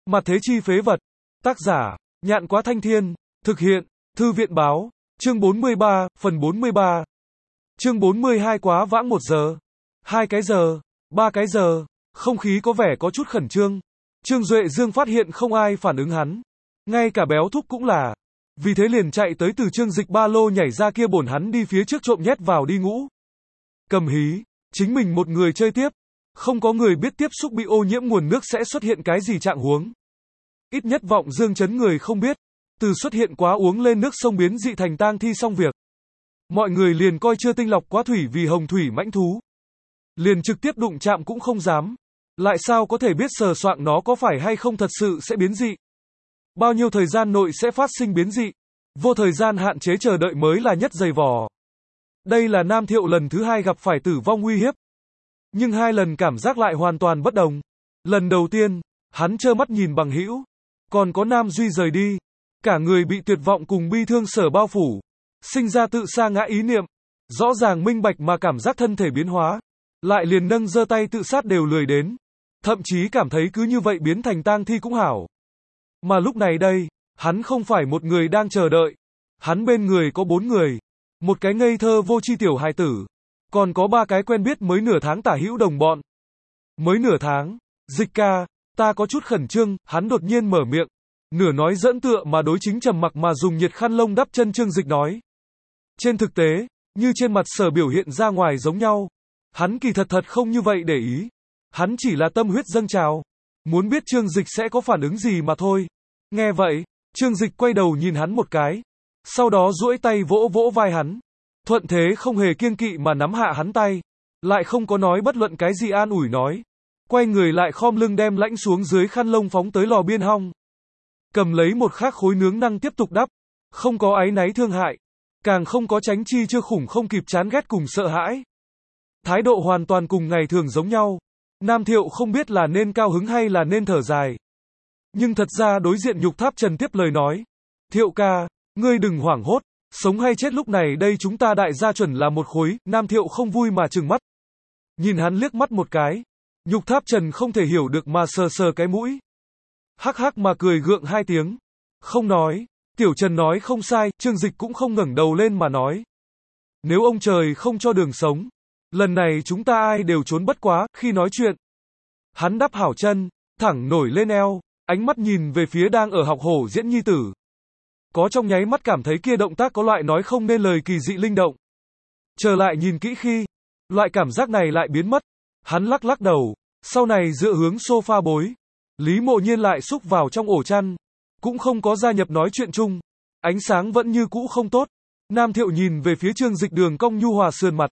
Mặt thế chi phế vật. Tác giả, Nhạn Quá Thanh Thiên. Thực hiện, Thư viện báo. Chương 43, phần 43. Chương 42 quá vãng 1 giờ. 2 cái giờ. 3 cái giờ. Không khí có vẻ có chút khẩn trương. Trương Duệ Dương phát hiện không ai phản ứng hắn. Ngay cả Béo Thúc cũng là. Vì thế liền chạy tới từ Trương Dịch ba lô nhảy ra kia bổn hắn đi phía trước trộm nhét vào đi ngũ. Cầm hí. Chính mình một người chơi tiếp. Không có người biết tiếp xúc bị ô nhiễm nguồn nước sẽ xuất hiện cái gì trạng huống. Ít nhất Vọng Dương chấn người không biết. Từ xuất hiện quá uống lên nước sông biến dị thành tang thi xong việc. Mọi người liền coi chưa tinh lọc quá thủy vì hồng thủy mãnh thú. Liền trực tiếp đụng chạm cũng không dám. Lại sao có thể biết sờ soạng nó có phải hay không thật sự sẽ biến dị. Bao nhiêu thời gian nội sẽ phát sinh biến dị. Vô thời gian hạn chế chờ đợi mới là nhất dày vò. Đây là Nam Thiệu lần thứ 2 gặp phải tử vong nguy hiếp. Nhưng 2 lần cảm giác lại hoàn toàn bất đồng. Lần đầu tiên, hắn trơ mắt nhìn bằng hữu. Còn có Nam Duy rời đi. Cả người bị tuyệt vọng cùng bi thương sở bao phủ. Sinh ra tự sa ngã ý niệm. Rõ ràng minh bạch mà cảm giác thân thể biến hóa. Lại liền nâng giơ tay tự sát đều lười đến. Thậm chí cảm thấy cứ như vậy biến thành tang thi cũng hảo. Mà lúc này đây, hắn không phải một người đang chờ đợi. Hắn bên người có 4 người. Một cái ngây thơ vô tri tiểu hài tử. Còn có 3 cái quen biết mới nửa tháng tả hữu đồng bọn. Mới nửa tháng, Dịch ca, ta có chút khẩn trương, hắn đột nhiên mở miệng. Nửa nói giỡn tựa mà đối chính trầm mặc mà dùng nhiệt khăn lông đắp chân Trương Dịch nói. Trên thực tế, như trên mặt sở biểu hiện ra ngoài giống nhau. Hắn kỳ thật không như vậy để ý. Hắn chỉ là tâm huyết dâng trào. Muốn biết Trương Dịch sẽ có phản ứng gì mà thôi. Nghe vậy, Trương Dịch quay đầu nhìn hắn một cái. Sau đó duỗi tay vỗ vỗ vai hắn. Thuận thế không hề kiêng kỵ mà nắm hạ hắn tay. Lại không có nói bất luận cái gì an ủi nói. Quay người lại khom lưng đem lãnh xuống dưới khăn lông phóng tới lò biên hong. Cầm lấy một khác khối nướng năng tiếp tục đắp. Không có áy náy thương hại. Càng không có tránh chi chưa khủng không kịp chán ghét cùng sợ hãi. Thái độ hoàn toàn cùng ngày thường giống nhau. Nam Thiệu không biết là nên cao hứng hay là nên thở dài. Nhưng thật ra đối diện Nhục Tháp Trần tiếp lời nói. Thiệu ca, ngươi đừng hoảng hốt. Sống hay chết lúc này đây chúng ta đại gia chuẩn là một khối. Nam Thiệu không vui mà trừng mắt. Nhìn hắn liếc mắt một cái. Nhục Tháp Trần không thể hiểu được mà sờ sờ cái mũi. Hắc hắc mà cười gượng 2 tiếng. Không nói. Tiểu Trần nói không sai. Trương Dịch cũng không ngẩng đầu lên mà nói. Nếu ông trời không cho đường sống. Lần này chúng ta ai đều trốn bất quá. Khi nói chuyện. Hắn đắp hảo chân. Thẳng nổi lên eo. Ánh mắt nhìn về phía đang ở học hổ diễn nhi tử. Có trong nháy mắt cảm thấy kia động tác có loại nói không nên lời kỳ dị linh động. Trở lại nhìn kỹ khi. Loại cảm giác này lại biến mất. Hắn lắc lắc đầu. Sau này dựa hướng sofa bối. Lý Mộ Nhiên lại xúc vào trong ổ chăn. Cũng không có gia nhập nói chuyện chung. Ánh sáng vẫn như cũ không tốt. Nam Thiệu nhìn về phía Trương Dịch đường cong nhu hòa sườn mặt.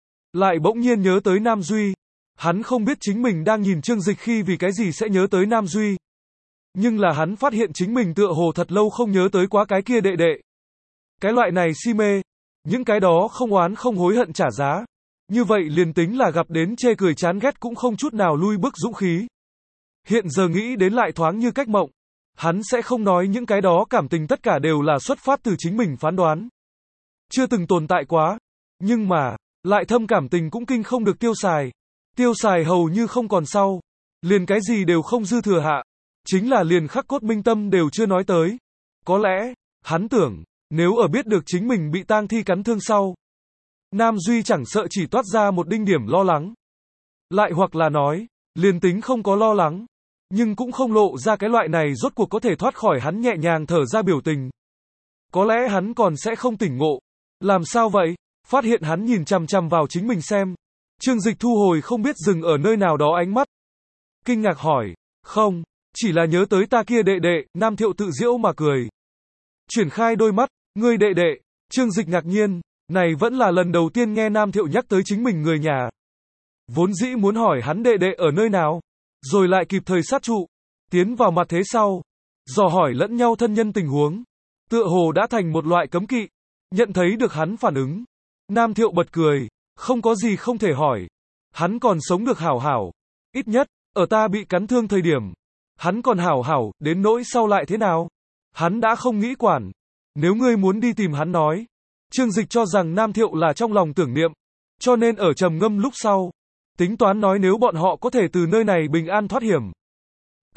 Lại bỗng nhiên nhớ tới Nam Duy. Hắn không biết chính mình đang nhìn Trương Dịch khi vì cái gì sẽ nhớ tới Nam Duy. Nhưng là hắn phát hiện chính mình tựa hồ thật lâu không nhớ tới quá cái kia đệ đệ. Cái loại này si mê. Những cái đó không oán không hối hận trả giá. Như vậy liền tính là gặp đến chê cười chán ghét cũng không chút nào lui bước dũng khí. Hiện giờ nghĩ đến lại thoáng như cách mộng. Hắn sẽ không nói những cái đó cảm tình tất cả đều là xuất phát từ chính mình phán đoán. Chưa từng tồn tại quá. Nhưng mà, lại thâm cảm tình cũng kinh không được tiêu xài. Tiêu xài hầu như không còn sau. Liền cái gì đều không dư thừa hạ. Chính là liền khắc cốt minh tâm đều chưa nói tới. Có lẽ, hắn tưởng, nếu ở biết được chính mình bị tang thi cắn thương sau. Nam Duy chẳng sợ chỉ toát ra một đinh điểm lo lắng. Lại hoặc là nói, liền tính không có lo lắng. Nhưng cũng không lộ ra cái loại này rốt cuộc có thể thoát khỏi hắn nhẹ nhàng thở ra biểu tình. Có lẽ hắn còn sẽ không tỉnh ngộ. Làm sao vậy? Phát hiện hắn nhìn chằm chằm vào chính mình xem. Trương Dịch thu hồi không biết dừng ở nơi nào đó ánh mắt. Kinh ngạc hỏi. Không, chỉ là nhớ tới ta kia đệ đệ. Nam Thiệu tự giễu mà cười. Chuyển khai đôi mắt. Ngươi đệ đệ. Trương Dịch ngạc nhiên. Này vẫn là lần đầu tiên nghe Nam Thiệu nhắc tới chính mình người nhà. Vốn dĩ muốn hỏi hắn đệ đệ ở nơi nào. Rồi lại kịp thời sát trụ. Tiến vào mặt thế sau. Dò hỏi lẫn nhau thân nhân tình huống. Tựa hồ đã thành một loại cấm kỵ. Nhận thấy được hắn phản ứng. Nam Thiệu bật cười. Không có gì không thể hỏi. Hắn còn sống được hảo hảo. Ít nhất, ở ta bị cắn thương thời điểm. Hắn còn hảo hảo, đến nỗi sau lại thế nào. Hắn đã không nghĩ quản. Nếu ngươi muốn đi tìm hắn nói. Trương Dịch cho rằng Nam Thiệu là trong lòng tưởng niệm. Cho nên ở trầm ngâm lúc sau. Tính toán nói nếu bọn họ có thể từ nơi này bình an thoát hiểm.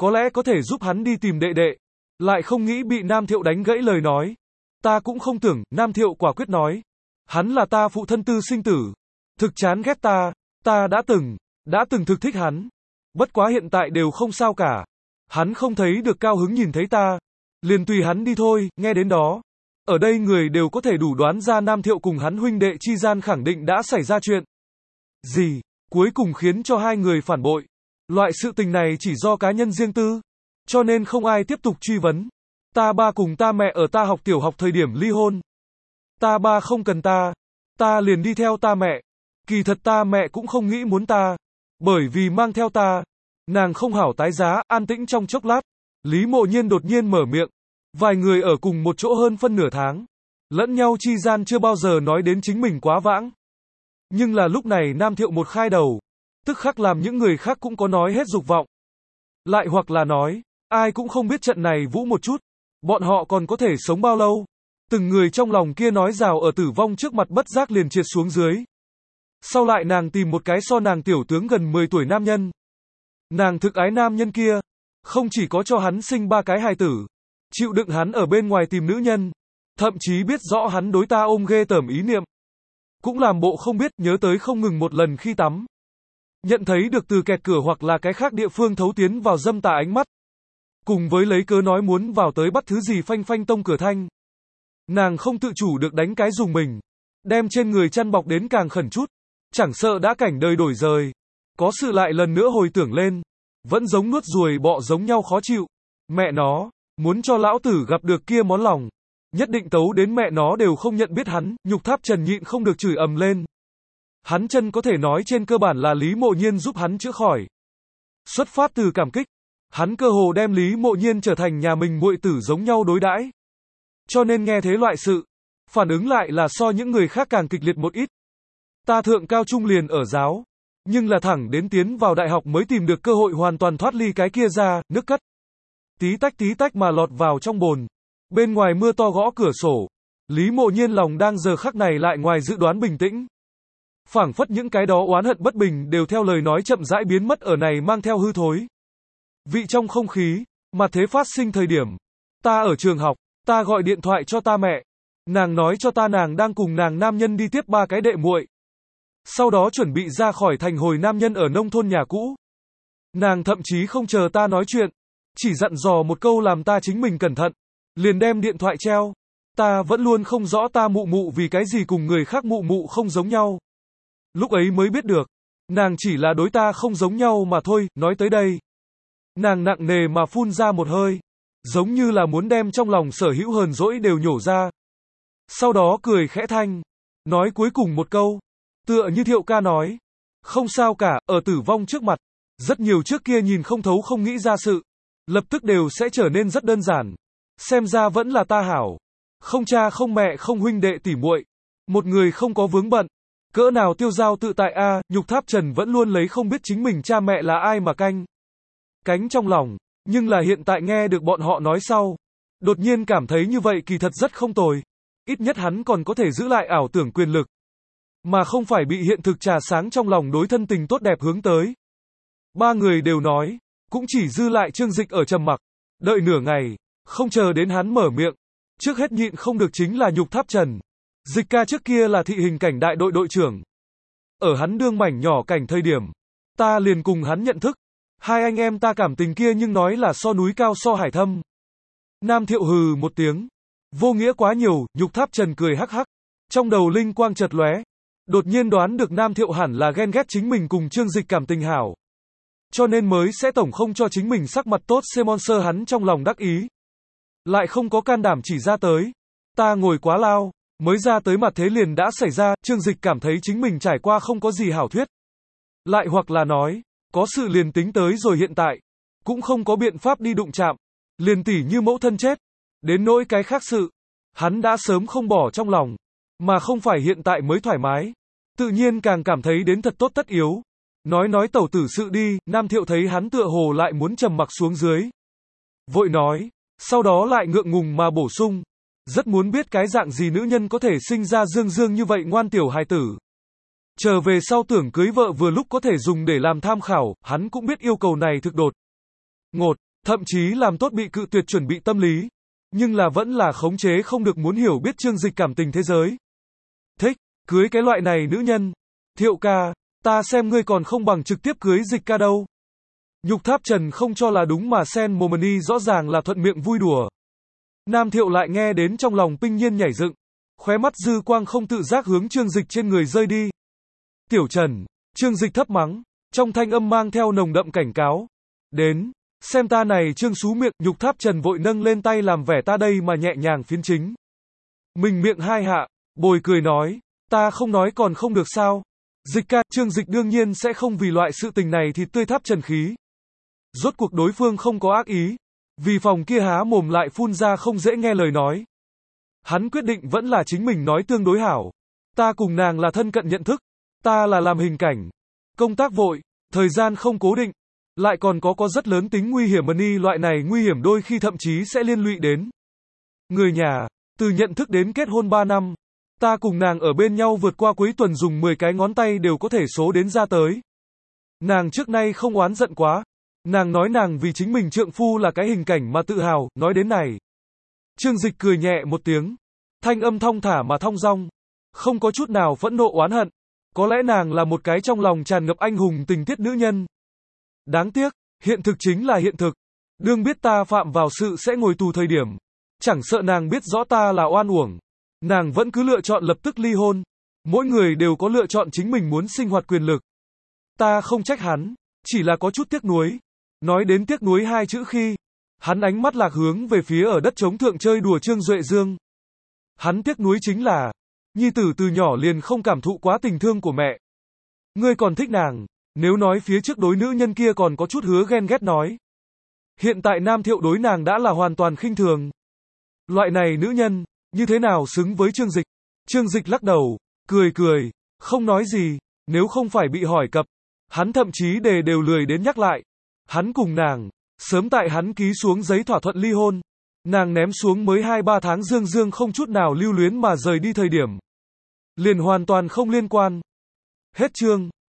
có lẽ có thể giúp hắn đi tìm đệ đệ. Lại không nghĩ bị Nam Thiệu đánh gãy lời nói. Ta cũng không tưởng, Nam Thiệu quả quyết nói. Hắn là ta phụ thân tư sinh tử. Thực chán ghét ta đã từng thực thích hắn. Bất quá hiện tại đều không sao cả. Hắn không thấy được cao hứng nhìn thấy ta. Liền tùy hắn đi thôi, nghe đến đó. Ở đây người đều có thể đủ đoán ra Nam Thiệu cùng hắn huynh đệ chi gian khẳng định đã xảy ra chuyện gì, cuối cùng khiến cho hai người phản bội. Loại sự tình này chỉ do cá nhân riêng tư, cho nên không ai tiếp tục truy vấn. Ta ba cùng ta mẹ ở ta học tiểu học thời điểm ly hôn. Ta ba không cần ta liền đi theo ta mẹ. Kỳ thật ta mẹ cũng không nghĩ muốn ta, bởi vì mang theo ta, nàng không hảo tái giá. An tĩnh trong chốc lát, Lý Mộ Nhiên đột nhiên mở miệng. Vài người ở cùng một chỗ hơn phân nửa tháng, lẫn nhau chi gian chưa bao giờ nói đến chính mình quá vãng. Nhưng là lúc này Nam Thiệu một khai đầu, tức khắc làm những người khác cũng có nói hết dục vọng. Lại hoặc là nói, ai cũng không biết trận này vũ một chút, bọn họ còn có thể sống bao lâu. Từng người trong lòng kia nói rào ở tử vong trước mặt bất giác liền triệt xuống dưới. Sau lại nàng tìm một cái so nàng tiểu tướng gần 10 tuổi nam nhân. Nàng thực ái nam nhân kia, không chỉ có cho hắn sinh 3 cái hài tử, chịu đựng hắn ở bên ngoài tìm nữ nhân, thậm chí biết rõ hắn đối ta ôm ghê tởm ý niệm. Cũng làm bộ không biết, nhớ tới không ngừng một lần khi tắm. Nhận thấy được từ kẹt cửa hoặc là cái khác địa phương thấu tiến vào dâm tà ánh mắt. Cùng với lấy cớ nói muốn vào tới bắt thứ gì phanh phanh tông cửa thanh. Nàng không tự chủ được đánh cái dùng mình, đem trên người chăn bọc đến càng khẩn chút. Chẳng sợ đã cảnh đời đổi rời, có sự lại lần nữa hồi tưởng lên, vẫn giống nuốt ruồi bọ giống nhau khó chịu. Mẹ nó, muốn cho lão tử gặp được kia món lòng, nhất định tấu đến mẹ nó đều không nhận biết hắn. Nhục Tháp Trần nhịn không được chửi ầm lên. Hắn chân có thể nói trên cơ bản là Lý Mộ Nhiên giúp hắn chữa khỏi. Xuất phát từ cảm kích, hắn cơ hồ đem Lý Mộ Nhiên trở thành nhà mình muội tử giống nhau đối đãi. Cho nên nghe thế loại sự, phản ứng lại là so những người khác càng kịch liệt một ít. Ta thượng cao trung liền ở giáo, nhưng là thẳng đến tiến vào đại học mới tìm được cơ hội hoàn toàn thoát ly cái kia ra, nước cất. Tí tách mà lọt vào trong bồn. Bên ngoài mưa to gõ cửa sổ. Lý Mộ Nhiên lòng đang giờ khắc này lại ngoài dự đoán bình tĩnh. Phảng phất những cái đó oán hận bất bình đều theo lời nói chậm rãi biến mất ở này mang theo hư thối. Vị trong không khí, mà thế phát sinh thời điểm. Ta ở trường học, ta gọi điện thoại cho ta mẹ. Nàng nói cho ta nàng đang cùng nàng nam nhân đi tiếp 3 cái đệ muội. Sau đó chuẩn bị ra khỏi thành hồi nam nhân ở nông thôn nhà cũ. Nàng thậm chí không chờ ta nói chuyện, chỉ dặn dò một câu làm ta chính mình cẩn thận, liền đem điện thoại treo. Ta vẫn luôn không rõ ta mụ mụ vì cái gì cùng người khác mụ mụ không giống nhau. Lúc ấy mới biết được, nàng chỉ là đối ta không giống nhau mà thôi. Nói tới đây, nàng nặng nề mà phun ra một hơi, giống như là muốn đem trong lòng sở hữu hờn dỗi đều nhổ ra. Sau đó cười khẽ thanh, nói cuối cùng một câu, tựa như Thiệu ca nói, không sao cả, ở tử vong trước mặt, rất nhiều trước kia nhìn không thấu không nghĩ ra sự, lập tức đều sẽ trở nên rất đơn giản. Xem ra vẫn là ta hảo, không cha không mẹ không huynh đệ tỉ muội, một người không có vướng bận, cỡ nào tiêu dao tự tại a. Nhục Tháp Trần vẫn luôn lấy không biết chính mình cha mẹ là ai mà cánh trong lòng, nhưng là hiện tại nghe được bọn họ nói sau, đột nhiên cảm thấy như vậy kỳ thật rất không tồi. Ít nhất hắn còn có thể giữ lại ảo tưởng quyền lực, mà không phải bị hiện thực trà sáng trong lòng đối thân tình tốt đẹp hướng tới. 3 người đều nói, cũng chỉ dư lại Trương Dịch ở trầm mặc, đợi nửa ngày, không chờ đến hắn mở miệng. Trước hết nhịn không được chính là Nhục Tháp Trần. Dịch ca trước kia là thị hình cảnh đại đội đội trưởng. Ở hắn đương mảnh nhỏ cảnh thời điểm, ta liền cùng hắn nhận thức. Hai anh em ta cảm tình kia nhưng nói là so núi cao so hải thâm. Nam Thiệu hừ một tiếng. Vô nghĩa quá nhiều. Nhục Tháp Trần cười hắc hắc. Trong đầu linh quang chợt lóe. Đột nhiên đoán được Nam Thiệu hẳn là ghen ghét chính mình cùng Trương Dịch cảm tình hảo, cho nên mới sẽ tổng không cho chính mình sắc mặt tốt. Monster hắn trong lòng đắc ý, lại không có can đảm chỉ ra tới. Ta ngồi quá lao, mới ra tới mặt thế liền đã xảy ra. Trương Dịch cảm thấy chính mình trải qua không có gì hảo thuyết. Lại hoặc là nói, có sự liền tính tới rồi hiện tại, cũng không có biện pháp đi đụng chạm. Liền tỉ như mẫu thân chết, đến nỗi cái khác sự, hắn đã sớm không bỏ trong lòng, mà không phải hiện tại mới thoải mái. Tự nhiên càng cảm thấy đến thật tốt tất yếu. Nói tẩu tử sự đi. Nam Thiệu thấy hắn tựa hồ lại muốn trầm mặc xuống dưới, vội nói, sau đó lại ngượng ngùng mà bổ sung, rất muốn biết cái dạng gì nữ nhân có thể sinh ra dương như vậy ngoan tiểu hài tử. Trở về sau tưởng cưới vợ vừa lúc có thể dùng để làm tham khảo. Hắn cũng biết yêu cầu này thực đột ngột, thậm chí làm tốt bị cự tuyệt chuẩn bị tâm lý, nhưng là vẫn là khống chế không được muốn hiểu biết Trương Dịch cảm tình thế giới. Thích, cưới cái loại này nữ nhân. Thiệu ca, ta xem ngươi còn không bằng trực tiếp cưới Dịch ca đâu. Nhục Tháp Trần không cho là đúng mà Sen Momani rõ ràng là thuận miệng vui đùa. Nam Thiệu lại nghe đến trong lòng binh nhiên nhảy dựng, khóe mắt dư quang không tự giác hướng Trương Dịch trên người rơi đi. Tiểu Trần, Trương Dịch thấp mắng, trong thanh âm mang theo nồng đậm cảnh cáo. Đến, xem ta này Trương xú miệng. Nhục Tháp Trần vội nâng lên tay làm vẻ ta đây mà nhẹ nhàng phiến chính. Mình miệng hai hạ, bồi cười nói, ta không nói còn không được sao. Dịch ca, Trương Dịch đương nhiên sẽ không vì loại sự tình này thì tươi Tháp Trần khí. Rốt cuộc đối phương không có ác ý, vì phòng kia há mồm lại phun ra không dễ nghe lời nói. Hắn quyết định vẫn là chính mình nói tương đối hảo. Ta cùng nàng là thân cận nhận thức, ta là làm hình cảnh, công tác vội, thời gian không cố định, lại còn có rất lớn tính nguy hiểm. Money loại này nguy hiểm đôi khi thậm chí sẽ liên lụy đến người nhà. Từ nhận thức đến kết hôn 3 năm, ta cùng nàng ở bên nhau vượt qua cuối tuần dùng 10 cái ngón tay đều có thể số đến ra tới. Nàng trước nay không oán giận quá. Nàng nói nàng vì chính mình trượng phu là cái hình cảnh mà tự hào. Nói đến này, Trương Dịch cười nhẹ một tiếng, thanh âm thong thả mà thong dong, không có chút nào phẫn nộ oán hận. Có lẽ nàng là một cái trong lòng tràn ngập anh hùng tình tiết nữ nhân. Đáng tiếc, hiện thực chính là hiện thực. Đương biết ta phạm vào sự sẽ ngồi tù thời điểm, chẳng sợ nàng biết rõ ta là oan uổng, nàng vẫn cứ lựa chọn lập tức ly hôn. Mỗi người đều có lựa chọn chính mình muốn sinh hoạt quyền lực. Ta không trách hắn, chỉ là có chút tiếc nuối. Nói đến tiếc nuối hai chữ khi, hắn ánh mắt lạc hướng về phía ở đất trống thượng chơi đùa Trương Duệ Dương. Hắn tiếc nuối chính là, nhi tử từ nhỏ liền không cảm thụ quá tình thương của mẹ. Ngươi còn thích nàng, nếu nói phía trước đối nữ nhân kia còn có chút hứa ghen ghét nói. Hiện tại Nam Thiệu đối nàng đã là hoàn toàn khinh thường. Loại này nữ nhân, như thế nào xứng với Trương Dịch? Trương Dịch lắc đầu, cười, không nói gì, nếu không phải bị hỏi cập, hắn thậm chí đều lười đến nhắc lại. Hắn cùng nàng, sớm tại hắn ký xuống giấy thỏa thuận ly hôn, nàng ném xuống mới 2-3 tháng dương không chút nào lưu luyến mà rời đi thời điểm. Liền hoàn toàn không liên quan. Hết chương.